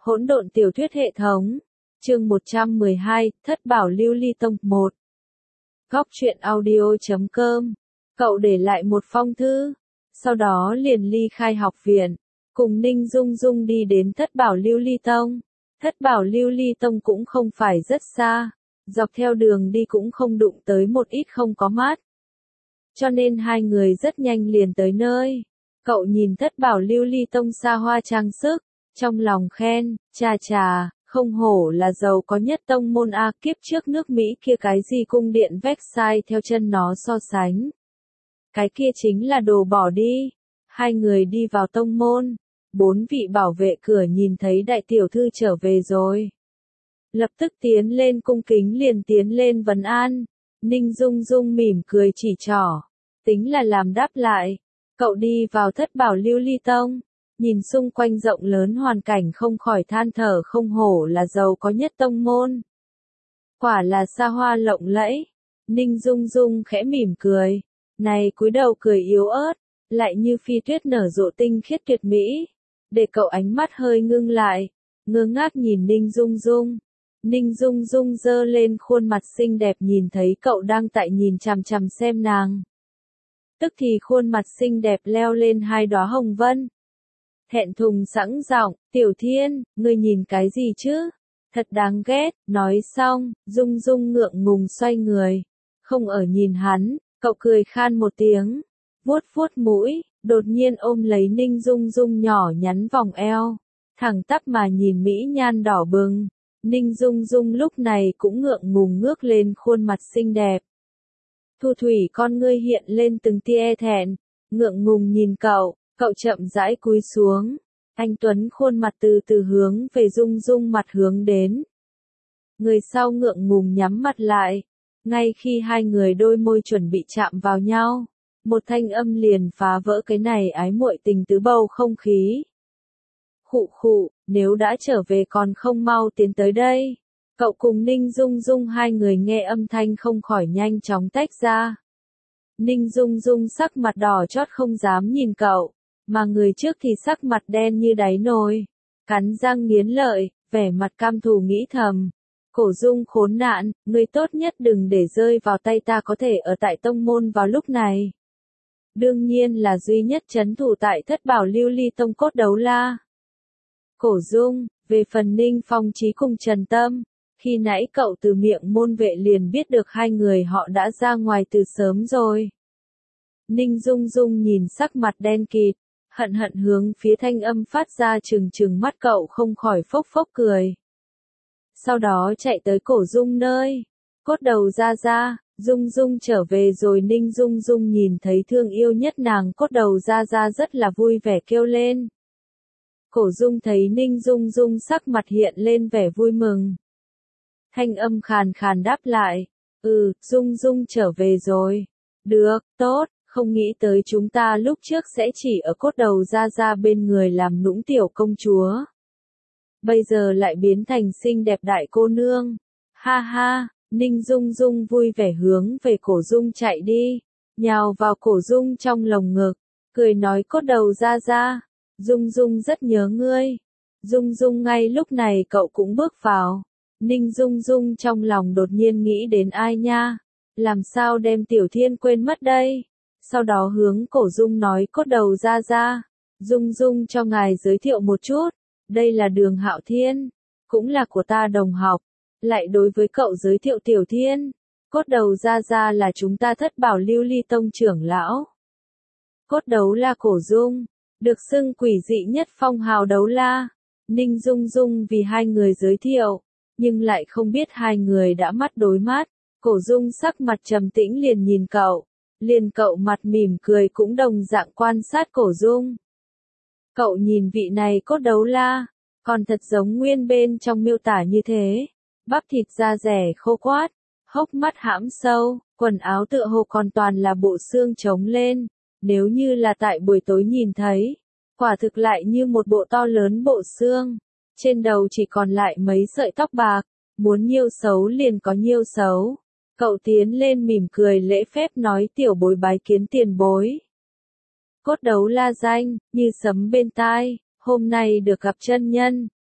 Hỗn độn tiểu thuyết hệ thống. Chương 112, Thất bảo lưu ly tông 1. Góc truyện audio.com. Cậu để lại một phong thư, sau đó liền ly khai học viện, cùng Ninh Dung Dung đi đến Thất bảo lưu ly tông. Thất bảo lưu ly tông cũng không phải rất xa, dọc theo đường đi cũng không đụng tới một ít không có mát. Cho nên hai người rất nhanh liền tới nơi. Cậu nhìn Thất bảo lưu ly tông xa hoa trang sức, trong lòng khen, chà, không hổ là giàu có nhất tông môn A, kiếp trước nước Mỹ kia cái gì cung điện Versailles theo chân nó so sánh. Cái kia chính là đồ bỏ đi. Hai người đi vào tông môn, 4 vị bảo vệ cửa nhìn thấy đại tiểu thư trở về rồi. Lập tức tiến lên cung kính liền tiến lên vấn an. Ninh Dung Dung mỉm cười chỉ trỏ, tính là làm đáp lại. Cậu đi vào Thất bảo lưu ly tông, nhìn xung quanh rộng lớn hoàn cảnh không khỏi than thở, không hổ là giàu có nhất tông môn. Quả là xa hoa lộng lẫy. Ninh Dung Dung khẽ mỉm cười, này cúi đầu cười yếu ớt, lại như phi tuyết nở rộ tinh khiết tuyệt mỹ. Để cậu ánh mắt hơi ngưng lại, ngơ ngác nhìn Ninh Dung Dung. Ninh Dung Dung giơ lên khuôn mặt xinh đẹp nhìn thấy cậu đang tại nhìn chằm chằm xem nàng. Tức thì khuôn mặt xinh đẹp leo lên hai đóa hồng vân. Thẹn thùng sẵn giọng, Tiểu Thiên, ngươi nhìn cái gì chứ? Thật đáng ghét. Nói xong, Dung Dung ngượng ngùng xoay người, không ở nhìn hắn. Cậu cười khan một tiếng, vuốt vuốt mũi, đột nhiên ôm lấy Ninh Dung Dung nhỏ nhắn vòng eo, thẳng tắp mà nhìn mỹ nhan đỏ bừng. Ninh Dung Dung lúc này cũng ngượng ngùng ngước lên khuôn mặt xinh đẹp. Thu thủy con ngươi hiện lên từng tia e thẹn, ngượng ngùng nhìn cậu. Cậu chậm rãi cúi xuống, anh tuấn khuôn mặt từ từ hướng về Dung Dung mặt hướng đến. Người sau ngượng ngùng nhắm mặt lại, ngay khi hai người đôi môi chuẩn bị chạm vào nhau, một thanh âm liền phá vỡ cái này ái muội tình tứ bầu không khí. Khụ khụ, nếu đã trở về còn không mau tiến tới đây. Cậu cùng Ninh Dung Dung hai người nghe âm thanh không khỏi nhanh chóng tách ra. Ninh Dung Dung sắc mặt đỏ chót không dám nhìn cậu, mà người trước thì sắc mặt đen như đáy nồi, cắn răng nghiến lợi, vẻ mặt cam thù nghĩ thầm. Cổ Dung khốn nạn, ngươi tốt nhất đừng để rơi vào tay ta, có thể ở tại tông môn vào lúc này. Đương nhiên là duy nhất trấn thủ tại Thất bảo lưu ly tông Cốt Đấu La. Cổ Dung, về phần Ninh Phong Chí cùng Trần Tâm, khi nãy cậu từ miệng môn vệ liền biết được hai người họ đã ra ngoài từ sớm rồi. Ninh Dung Dung nhìn sắc mặt đen kịt, hận hận hướng phía thanh âm phát ra trừng mắt cậu không khỏi phốc phốc cười. Sau đó chạy tới Cổ Dung nơi. Cốt Đầu ra, Dung Dung trở về rồi. Ninh Dung Dung nhìn thấy thương yêu nhất nàng Cốt Đầu ra rất là vui vẻ kêu lên. Cổ Dung thấy Ninh Dung Dung sắc mặt hiện lên vẻ vui mừng. Thanh âm khàn khàn đáp lại, Dung Dung trở về rồi. Được, tốt, không nghĩ tới chúng ta lúc trước sẽ chỉ ở Cốt Đầu ra bên người làm nũng tiểu công chúa. Bây giờ lại biến thành xinh đẹp đại cô nương. Ha ha, Ninh Dung Dung vui vẻ hướng về Cổ Dung chạy đi, nhào vào Cổ Dung trong lồng ngực, cười nói Cốt Đầu ra, Dung Dung rất nhớ ngươi. Dung Dung ngay lúc này cậu cũng bước vào. Ninh Dung Dung trong lòng đột nhiên nghĩ đến ai nha, làm sao đem Tiểu Thiên quên mất đây. Sau đó hướng Cổ Dung nói Cốt Đầu ra, Dung Dung cho ngài giới thiệu một chút, đây là Đường Hạo Thiên, cũng là của ta đồng học. Lại đối với cậu giới thiệu Tiểu Thiên, Cốt Đầu ra là chúng ta Thất bảo lưu ly tông trưởng lão. Cốt Đấu La Cổ Dung, được xưng quỷ dị nhất phong hào đấu la. Ninh Dung Dung vì hai người giới thiệu, nhưng lại không biết hai người đã mắt đối mắt. Cổ Dung sắc mặt trầm tĩnh liền nhìn cậu. Liền cậu mặt mỉm cười cũng đồng dạng quan sát Cổ Dung. Cậu nhìn vị này Cốt Đấu La, còn thật giống nguyên bên trong miêu tả như thế. Bắp thịt da rẻ khô quát, hốc mắt hãm sâu, quần áo tựa hồ còn toàn là bộ xương trống lên. Nếu như là tại buổi tối nhìn thấy, quả thực lại như một bộ to lớn bộ xương. Trên đầu chỉ còn lại mấy sợi tóc bạc, muốn nhiêu xấu liền có nhiêu xấu. Cậu tiến lên mỉm cười lễ phép nói tiểu bối bái kiến tiền bối. Cốt Đấu La danh, như sấm bên tai, hôm nay được gặp chân nhân,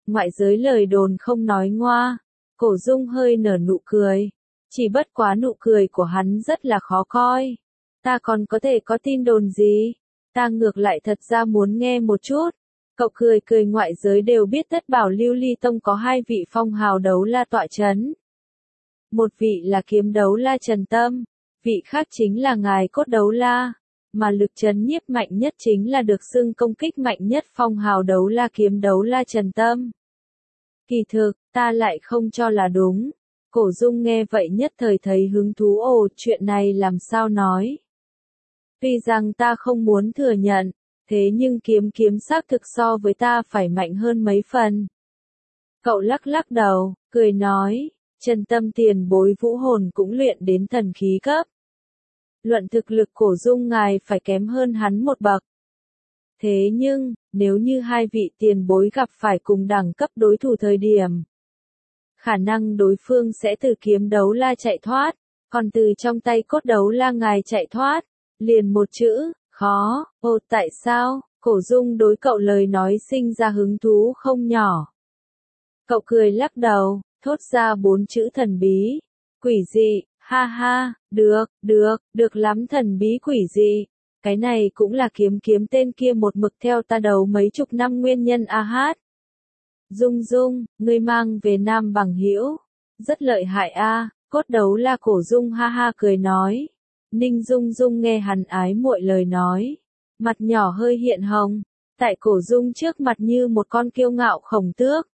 ngoại giới lời đồn không nói ngoa. Cổ Dung hơi nở nụ cười. Chỉ bất quá nụ cười của hắn rất là khó coi. Ta còn có thể có tin đồn gì? Ta ngược lại thật ra muốn nghe một chút. Cậu cười cười, ngoại giới đều biết Thất Bảo Lưu Ly Tông có 2 vị phong hào đấu la tọa chấn. Một vị là kiếm đấu la Trần Tâm, vị khác chính là ngài cốt đấu la, mà lực chấn nhiếp mạnh nhất chính là được xưng công kích mạnh nhất phong hào đấu la kiếm đấu la Trần Tâm. Kỳ thực, ta lại không cho là đúng. Cổ Dung nghe vậy nhất thời thấy hứng thú. Ồ, chuyện này làm sao nói? Tuy rằng ta không muốn thừa nhận, thế nhưng kiếm xác thực so với ta phải mạnh hơn mấy phần. Cậu lắc lắc đầu, cười nói, Trần Tâm tiền bối vũ hồn cũng luyện đến thần khí cấp. Luận thực lực Cổ Dung ngài phải kém hơn hắn một bậc. Thế nhưng, nếu như 2 vị tiền bối gặp phải cùng đẳng cấp đối thủ thời điểm, khả năng đối phương sẽ từ kiếm đấu la chạy thoát, còn từ trong tay cốt đấu la ngài chạy thoát, liền một chữ, khó. Ồ, tại sao? Cổ Dung đối cậu lời nói sinh ra hứng thú không nhỏ. Cậu cười lắc đầu, thốt ra 4 chữ thần bí, quỷ dị, ha ha, được lắm, thần bí quỷ dị. Cái này cũng là kiếm tên kia một mực theo ta đầu mấy chục năm nguyên nhân a hát. Dung, ngươi mang về Nam bằng hữu, rất lợi hại a. Cốt đấu la Cổ Dung ha ha cười nói. Ninh Dung nghe hắn ái muội lời nói, mặt nhỏ hơi hiện hồng, tại Cổ Dung trước mặt như một con kiêu ngạo khổng tước.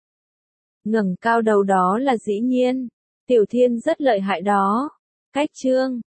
Ngẩng cao đầu đó là dĩ nhiên, Tiểu Thiên rất lợi hại đó. Cách chương